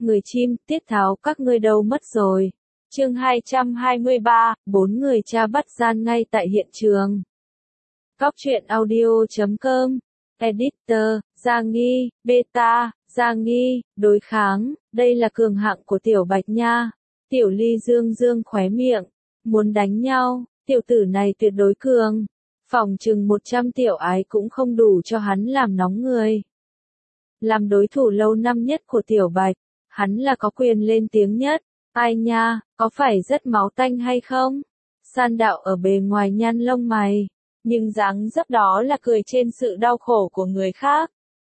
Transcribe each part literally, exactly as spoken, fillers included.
người chim, tiết tháo các ngươi đâu mất rồi. Chương hai trăm hai mươi ba, bốn người cha bắt gian ngay tại hiện trường. Cóc truyện audio chấm com, Editor, Giang Nghi, Beta, Giang Nghi, đối kháng, đây là cường hạng của Tiểu Bạch nha. Tiểu Ly dương dương khóe miệng, muốn đánh nhau, tiểu tử này tuyệt đối cường. Phòng chừng một trăm tiểu ái cũng không đủ cho hắn làm nóng người. Làm đối thủ lâu năm nhất của Tiểu Bạch, hắn là có quyền lên tiếng nhất. Ai nha, có phải rất máu tanh hay không? San Đạo ở bề ngoài nhăn lông mày, nhưng dáng dấp đó là cười trên sự đau khổ của người khác.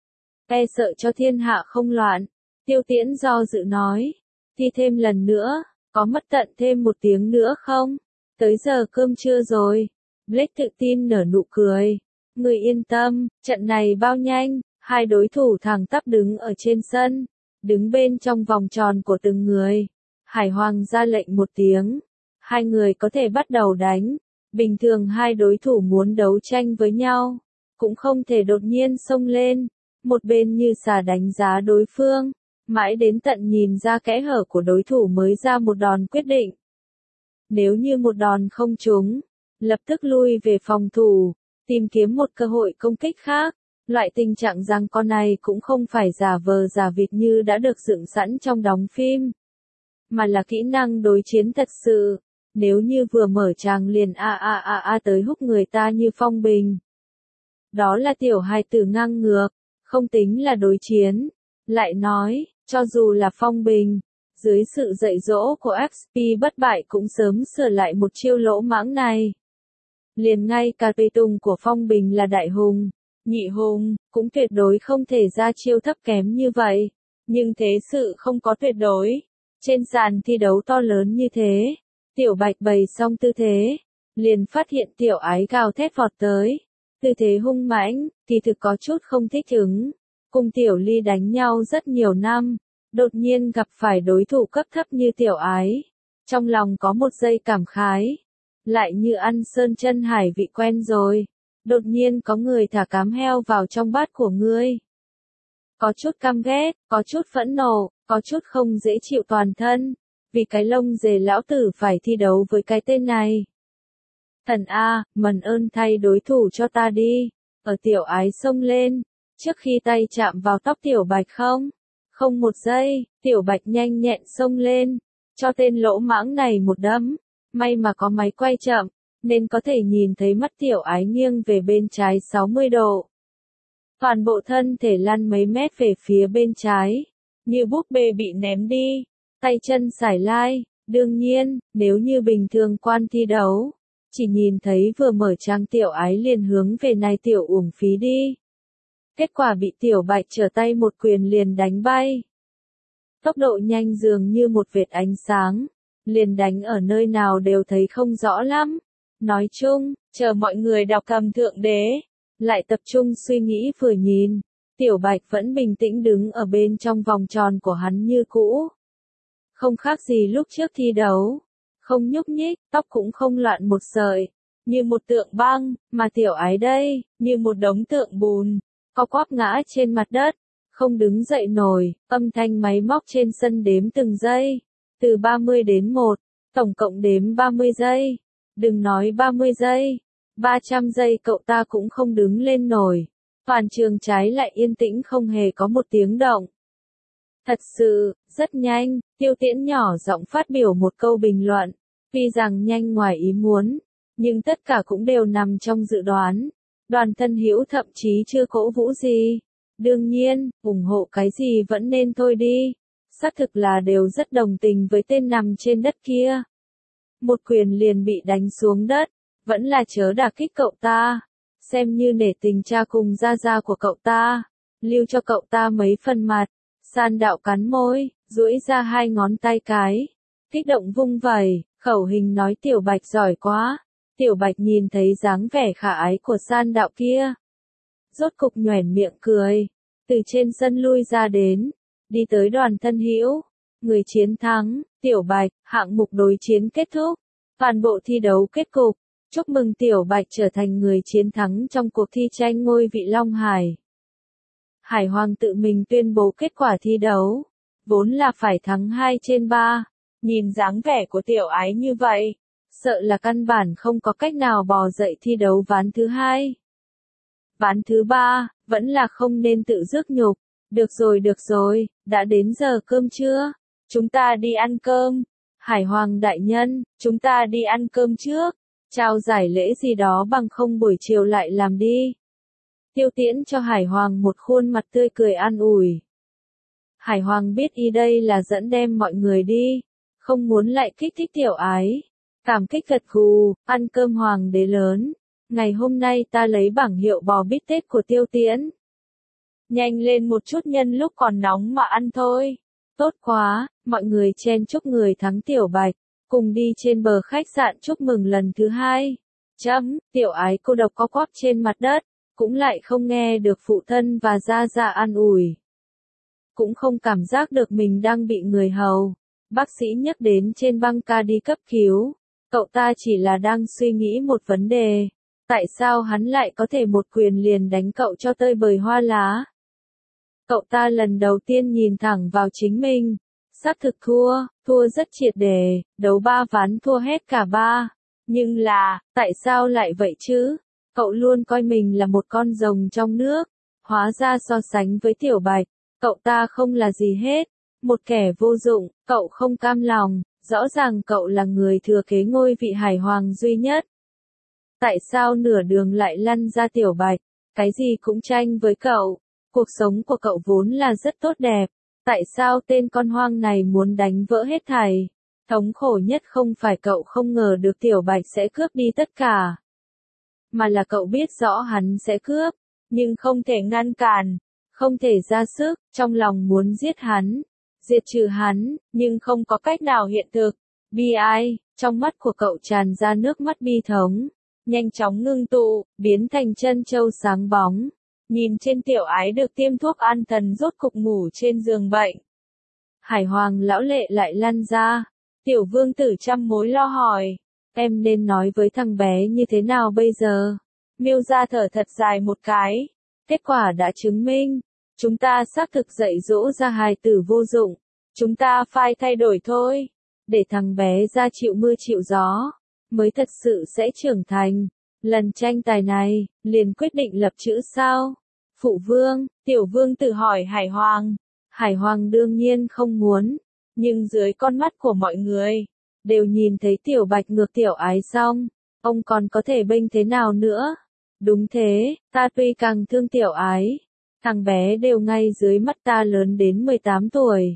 E sợ cho thiên hạ không loạn, Tiêu Tiễn do dự nói, thi thêm lần nữa, có mất tận thêm một tiếng nữa không? Tới giờ cơm trưa rồi. Blake tự tin nở nụ cười. Người yên tâm, trận này bao nhanh, hai đối thủ thẳng tắp đứng ở trên sân, đứng bên trong vòng tròn của từng người. Hải Hoàng ra lệnh một tiếng, hai người có thể bắt đầu đánh. Bình thường hai đối thủ muốn đấu tranh với nhau, cũng không thể đột nhiên xông lên, một bên như xà đánh giá đối phương, mãi đến tận nhìn ra kẽ hở của đối thủ mới ra một đòn quyết định. Nếu như một đòn không trúng, lập tức lui về phòng thủ, tìm kiếm một cơ hội công kích khác. Loại tình trạng rằng con này cũng không phải giả vờ giả vịt như đã được dựng sẵn trong đóng phim, mà là kỹ năng đối chiến thật sự. Nếu như vừa mở tràng liền a a a a tới húc người ta như Phong Bình, đó là tiểu hài tử ngang ngược, không tính là đối chiến. Lại nói, cho dù là Phong Bình, dưới sự dạy dỗ của ép pê bất bại cũng sớm sửa lại một chiêu lỗ mãng này. Liền ngay cả tùy tùng của Phong Bình là Đại Hùng, Nhị Hùng, cũng tuyệt đối không thể ra chiêu thấp kém như vậy. Nhưng thế sự không có tuyệt đối. Trên sàn thi đấu to lớn như thế, Tiểu Bạch bày xong tư thế, liền phát hiện tiểu ái gào thét vọt tới. Tư thế hung mãnh, kỳ thực có chút không thích ứng. Cùng Tiểu Ly đánh nhau rất nhiều năm, đột nhiên gặp phải đối thủ cấp thấp như tiểu ái. Trong lòng có một giây cảm khái, lại như ăn sơn chân hải vị quen rồi. Đột nhiên có người thả cám heo vào trong bát của ngươi. Có chút căm ghét, có chút phẫn nộ, có chút không dễ chịu toàn thân. Vì cái lông dề lão tử phải thi đấu với cái tên này. Thần A, mần ơn thay đối thủ cho ta đi. Ở tiểu ái xông lên, trước khi tay chạm vào tóc Tiểu Bạch không? Không một giây, Tiểu Bạch nhanh nhẹn xông lên, cho tên lỗ mãng này một đấm. May mà có máy quay chậm, nên có thể nhìn thấy mắt tiểu ái nghiêng về bên trái sáu mươi độ. Toàn bộ thân thể lăn mấy mét về phía bên trái, như búp bê bị ném đi. Tay chân sải lai, đương nhiên, nếu như bình thường quan thi đấu, chỉ nhìn thấy vừa mở trang tiểu ái liền hướng về này tiểu uổng phí đi. Kết quả bị Tiểu Bạch trở tay một quyền liền đánh bay. Tốc độ nhanh dường như một vệt ánh sáng, liền đánh ở nơi nào đều thấy không rõ lắm. Nói chung, chờ mọi người đọc Cầm Thượng Đế, lại tập trung suy nghĩ vừa nhìn, Tiểu Bạch vẫn bình tĩnh đứng ở bên trong vòng tròn của hắn như cũ. Không khác gì lúc trước thi đấu, không nhúc nhích, tóc cũng không loạn một sợi, như một tượng băng, mà tiểu ái đây, như một đống tượng bùn, co quắp ngã trên mặt đất, không đứng dậy nổi. Âm thanh máy móc trên sân đếm từng giây, từ ba mươi đến một, tổng cộng đếm ba mươi giây, đừng nói ba mươi giây, ba trăm giây cậu ta cũng không đứng lên nổi. Toàn trường trái lại yên tĩnh không hề có một tiếng động. Thật sự, rất nhanh, Tiêu Tiễn nhỏ giọng phát biểu một câu bình luận, tuy rằng nhanh ngoài ý muốn, nhưng tất cả cũng đều nằm trong dự đoán. Đoàn Thân Hữu thậm chí chưa cổ vũ gì. Đương nhiên, ủng hộ cái gì vẫn nên thôi đi. Xác thực là đều rất đồng tình với tên nằm trên đất kia. Một quyền liền bị đánh xuống đất, vẫn là chớ đả kích cậu ta. Xem như nể tình cha cùng gia gia của cậu ta, lưu cho cậu ta mấy phần mặt. San Đạo cắn môi, duỗi ra hai ngón tay cái, kích động vung vẩy, khẩu hình nói Tiểu Bạch giỏi quá. Tiểu Bạch nhìn thấy dáng vẻ khả ái của San Đạo kia, rốt cục nhoẻn miệng cười, từ trên sân lui ra đến, đi tới Đoàn Thân Hữu. Người chiến thắng, Tiểu Bạch, hạng mục đối chiến kết thúc, toàn bộ thi đấu kết cục. Chúc mừng Tiểu Bạch trở thành người chiến thắng trong cuộc thi tranh ngôi vị Long Hải. Hải Hoàng tự mình tuyên bố kết quả thi đấu. vốn là phải thắng hai trên ba. Nhìn dáng vẻ của tiểu ái như vậy, sợ là căn bản không có cách nào bò dậy thi đấu ván thứ hai. Ván thứ ba, vẫn là không nên tự rước nhục. Được rồi được rồi, đã đến giờ cơm trưa. Chúng ta đi ăn cơm. Hải Hoàng đại nhân, chúng ta đi ăn cơm trước. Trao giải lễ gì đó bằng không buổi chiều lại làm đi. Tiêu Tiễn cho Hải Hoàng một khuôn mặt tươi cười an ủi. Hải Hoàng biết ý đây là dẫn đem mọi người đi, không muốn lại kích thích tiểu ái. Cảm kích gật gù, ăn cơm hoàng đế lớn. Ngày hôm nay ta lấy bảng hiệu bò bít tết của Tiêu Tiễn. Nhanh lên một chút nhân lúc còn nóng mà ăn thôi. Tốt quá, mọi người chen chúc người thắng tiểu bạch, cùng đi trên bờ khách sạn chúc mừng lần thứ hai. Chấm, tiểu ái cô độc có quắp trên mặt đất, cũng lại không nghe được phụ thân và gia gia an ủi. Cũng không cảm giác được mình đang bị người hầu. Bác sĩ nhắc đến trên băng ca đi cấp cứu. Cậu ta chỉ là đang suy nghĩ một vấn đề. Tại sao hắn lại có thể một quyền liền đánh cậu cho tơi bời hoa lá? Cậu ta lần đầu tiên nhìn thẳng vào chính mình. Xác thực thua, thua rất triệt để, đấu ba ván thua hết cả ba. Nhưng là, tại sao lại vậy chứ? Cậu luôn coi mình là một con rồng trong nước. Hóa ra so sánh với tiểu bạch, cậu ta không là gì hết. Một kẻ vô dụng, cậu không cam lòng. Rõ ràng cậu là người thừa kế ngôi vị Hải Hoàng duy nhất. Tại sao nửa đường lại lăn ra tiểu bạch? Cái gì cũng tranh với cậu. Cuộc sống của cậu vốn là rất tốt đẹp. Tại sao tên con hoang này muốn đánh vỡ hết thảy? Thống khổ nhất không phải cậu không ngờ được tiểu bạch sẽ cướp đi tất cả. Mà là cậu biết rõ hắn sẽ cướp, nhưng không thể ngăn cản, không thể ra sức, trong lòng muốn giết hắn, diệt trừ hắn, nhưng không có cách nào hiện thực. Bi ai, trong mắt của cậu tràn ra nước mắt bi thống, nhanh chóng ngưng tụ, biến thành chân châu sáng bóng. Nhìn trên tiểu ái được tiêm thuốc an thần rốt cục ngủ trên giường bệnh. Hải Hoàng lão lệ lại lăn ra. Tiểu vương tử trăm mối lo hỏi. Em nên nói với thằng bé như thế nào bây giờ? Miêu gia thở thật dài một cái. Kết quả đã chứng minh. Chúng ta xác thực dạy dỗ ra hài tử vô dụng. Chúng ta phải thay đổi thôi. Để thằng bé ra chịu mưa chịu gió. Mới thật sự sẽ trưởng thành. Lần tranh tài này, liền quyết định lập chữ sao? Phụ vương, tiểu vương tự hỏi Hải Hoàng. Hải Hoàng đương nhiên không muốn. Nhưng dưới con mắt của mọi người, đều nhìn thấy tiểu bạch ngược tiểu ái xong. Ông còn có thể bênh thế nào nữa? Đúng thế, ta tuy càng thương tiểu ái. Thằng bé đều ngay dưới mắt ta lớn đến mười tám tuổi.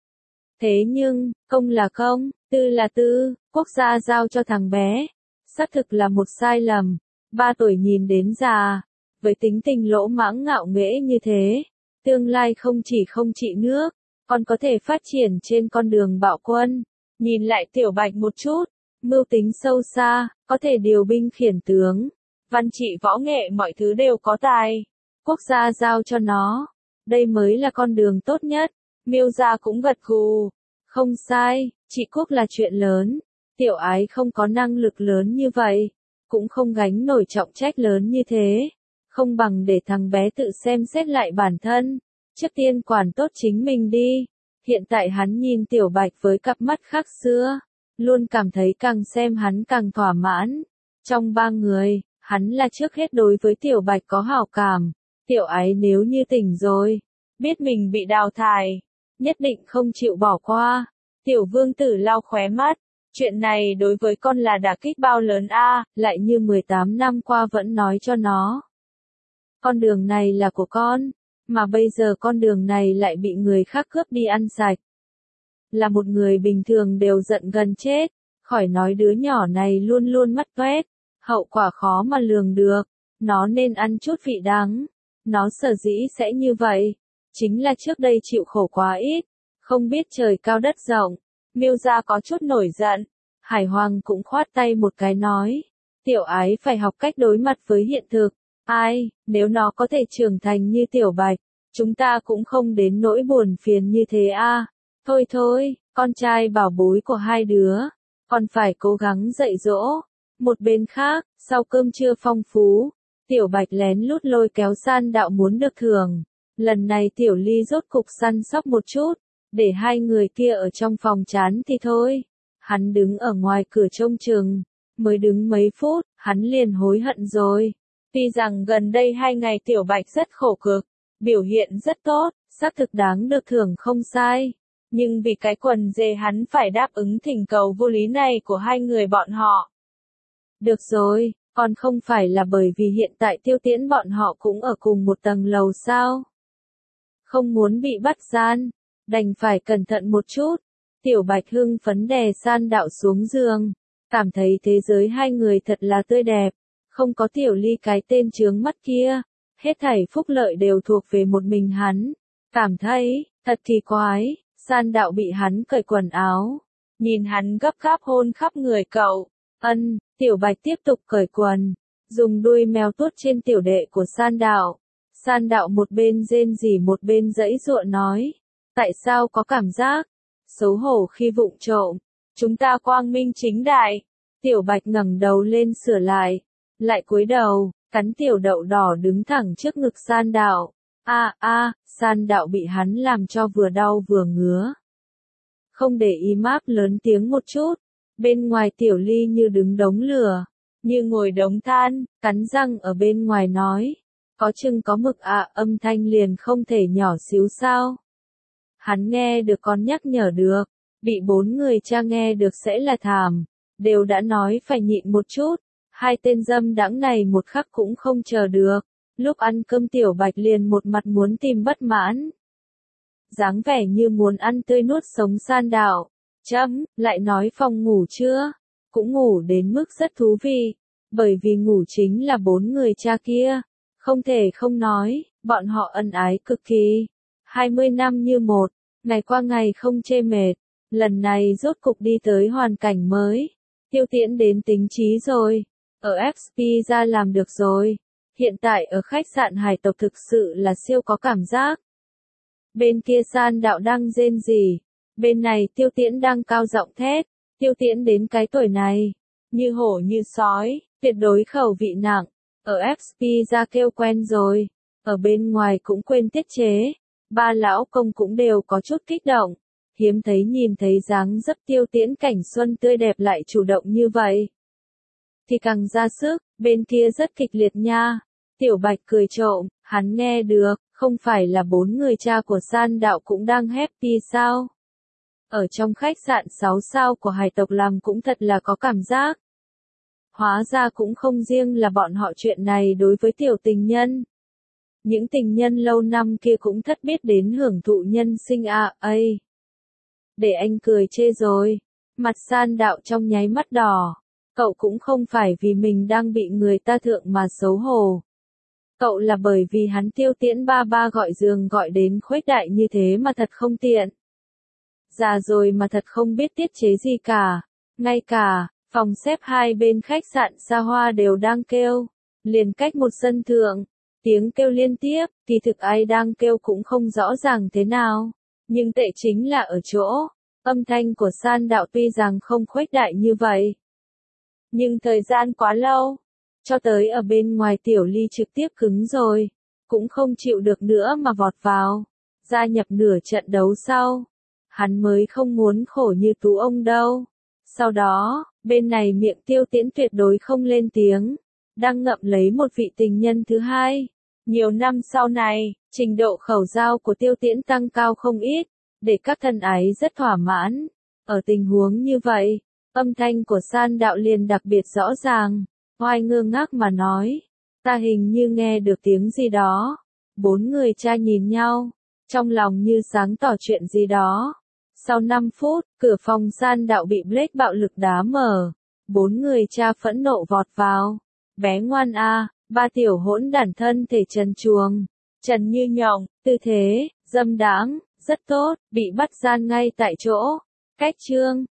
Thế nhưng, công là công, tư là tư, quốc gia giao cho thằng bé. Xác thực là một sai lầm. Ba tuổi nhìn đến già. Với tính tình lỗ mãng ngạo nghễ như thế, tương lai không chỉ không trị nước, còn có thể phát triển trên con đường bạo quân. Nhìn lại tiểu bạch một chút, mưu tính sâu xa, có thể điều binh khiển tướng, văn trị võ nghệ mọi thứ đều có tài. Quốc gia giao cho nó, đây mới là con đường tốt nhất. Miêu gia cũng gật gù. Không sai, trị quốc là chuyện lớn. Tiểu ái không có năng lực lớn như vậy, cũng không gánh nổi trọng trách lớn như thế. Không bằng để thằng bé tự xem xét lại bản thân. Trước tiên quản tốt chính mình đi. Hiện tại hắn nhìn tiểu bạch với cặp mắt khác xưa. Luôn cảm thấy càng xem hắn càng thỏa mãn. Trong ba người, hắn là trước hết đối với tiểu bạch có hảo cảm. Tiểu ái nếu như tỉnh rồi, biết mình bị đào thải, nhất định không chịu bỏ qua. Tiểu vương tử lau khóe mắt. Chuyện này đối với con là đả kích bao lớn a, à, lại như mười tám năm qua vẫn nói cho nó. Con đường này là của con, mà bây giờ con đường này lại bị người khác cướp đi ăn sạch. Là một người bình thường đều giận gần chết, khỏi nói đứa nhỏ này luôn luôn mắt toét, hậu quả khó mà lường được, nó nên ăn chút vị đắng. Nó sở dĩ sẽ như vậy, chính là trước đây chịu khổ quá ít, không biết trời cao đất rộng. Miêu gia có chút nổi giận, Hải Hoàng cũng khoát tay một cái nói, tiểu ái phải học cách đối mặt với hiện thực. Ai, nếu nó có thể trưởng thành như tiểu bạch, chúng ta cũng không đến nỗi buồn phiền như thế a. À. Thôi thôi, con trai bảo bối của hai đứa, còn phải cố gắng dạy dỗ. Một bên khác, sau cơm trưa phong phú, tiểu bạch lén lút lôi kéo San Đạo muốn được thưởng. Lần này tiểu ly rốt cục săn sóc một chút, để hai người kia ở trong phòng chán thì thôi. Hắn đứng ở ngoài cửa trông chừng, mới đứng mấy phút, hắn liền hối hận rồi. Tuy rằng gần đây hai ngày Tiểu Bạch rất khổ cực, biểu hiện rất tốt, xác thực đáng được thưởng không sai. Nhưng vì cái quần dê hắn phải đáp ứng thỉnh cầu vô lý này của hai người bọn họ. Được rồi, còn không phải là bởi vì hiện tại Tiêu Tiễn bọn họ cũng ở cùng một tầng lầu sao? Không muốn bị bắt gian, đành phải cẩn thận một chút. Tiểu Bạch hưng phấn đè San Đạo xuống giường, cảm thấy thế giới hai người thật là tươi đẹp, không có Tiểu Ly cái tên chướng mắt kia, hết thảy phúc lợi đều thuộc về một mình hắn. Cảm thấy, thật kỳ quái, San Đạo bị hắn cởi quần áo, nhìn hắn gấp gáp hôn khắp người cậu. Ân, Tiểu Bạch tiếp tục cởi quần, dùng đuôi mèo tuốt trên tiểu đệ của San Đạo. San Đạo một bên rên rỉ một bên giãy giụa nói, tại sao có cảm giác xấu hổ khi vụng trộm, chúng ta quang minh chính đại. Tiểu Bạch ngẩng đầu lên sửa lại, lại cúi đầu, cắn tiểu đậu đỏ đứng thẳng trước ngực San Đạo. A a, San Đạo bị hắn làm cho vừa đau vừa ngứa. Không để ý máp lớn tiếng một chút, bên ngoài Tiểu Ly như đứng đống lửa, như ngồi đống than, cắn răng ở bên ngoài nói, có chừng có mực ạ, âm thanh liền không thể nhỏ xíu sao. Hắn nghe được con nhắc nhở được, bị bốn người cha nghe được sẽ là thảm, đều đã nói phải nhịn một chút, hai tên dâm đãng này một khắc cũng không chờ được, lúc ăn cơm Tiểu Bạch liền một mặt muốn tìm bất mãn. Dáng vẻ như muốn ăn tươi nuốt sống San Đạo, chấm, lại nói phòng ngủ chưa, cũng ngủ đến mức rất thú vị, bởi vì ngủ chính là bốn người cha kia, không thể không nói, bọn họ ân ái cực kỳ. hai mươi năm như một, ngày qua ngày không chê mệt, lần này rốt cục đi tới hoàn cảnh mới. Tiêu Tiễn đến tính trí rồi, ở ép pê ra làm được rồi, hiện tại ở khách sạn hải tộc thực sự là siêu có cảm giác. Bên kia San Đạo đang rên rỉ, bên này Tiêu Tiễn đang cao giọng thét. Tiêu Tiễn đến cái tuổi này, như hổ như sói, tuyệt đối khẩu vị nặng, ở ép pê ra kêu quen rồi, ở bên ngoài cũng quên tiết chế. Ba lão công cũng đều có chút kích động, hiếm thấy nhìn thấy dáng dấp Tiêu Tiễn cảnh xuân tươi đẹp lại chủ động như vậy. Thì càng ra sức, bên kia rất kịch liệt nha. Tiểu Bạch cười trộm, hắn nghe được, không phải là bốn người cha của San Đạo cũng đang happy sao? Ở trong khách sạn sáu sao của hải tộc làm cũng thật là có cảm giác. Hóa ra cũng không riêng là bọn họ chuyện này đối với tiểu tình nhân. Những tình nhân lâu năm kia cũng thất biết đến hưởng thụ nhân sinh à, ây. Để anh cười chê rồi. Mặt San Đạo trong nháy mắt đỏ. Cậu cũng không phải vì mình đang bị người ta thượng mà xấu hổ. Cậu là bởi vì hắn Tiêu Tiễn ba ba gọi giường gọi đến khuếch đại như thế mà thật không tiện. Già rồi mà thật không biết tiết chế gì cả. Ngay cả, phòng xếp hai bên khách sạn xa hoa đều đang kêu. Liền cách một sân thượng. Tiếng kêu liên tiếp, kỳ thực ai đang kêu cũng không rõ ràng thế nào. Nhưng tệ chính là ở chỗ, âm thanh của San Đạo tuy rằng không khuếch đại như vậy. Nhưng thời gian quá lâu, cho tới ở bên ngoài Tiểu Ly trực tiếp cứng rồi, cũng không chịu được nữa mà vọt vào, gia nhập nửa trận đấu sau. Hắn mới không muốn khổ như tú ông đâu. Sau đó, bên này miệng Tiêu Tiễn tuyệt đối không lên tiếng, đang ngậm lấy một vị tình nhân thứ hai. Nhiều năm sau này, trình độ khẩu giao của Tiêu Tiễn tăng cao không ít, để các thân ái rất thỏa mãn. Ở tình huống như vậy, âm thanh của San Đạo liền đặc biệt rõ ràng, oai ngơ ngác mà nói, ta hình như nghe được tiếng gì đó. Bốn người cha nhìn nhau, trong lòng như sáng tỏ chuyện gì đó. Sau năm phút, cửa phòng San Đạo bị Blake bạo lực đá mở. Bốn người cha phẫn nộ vọt vào. Bé ngoan a, ba tiểu hỗn đản thân thể trần truồng, trần như nhộng, tư thế, dâm đãng, rất tốt, bị bắt gian ngay tại chỗ. Cách chương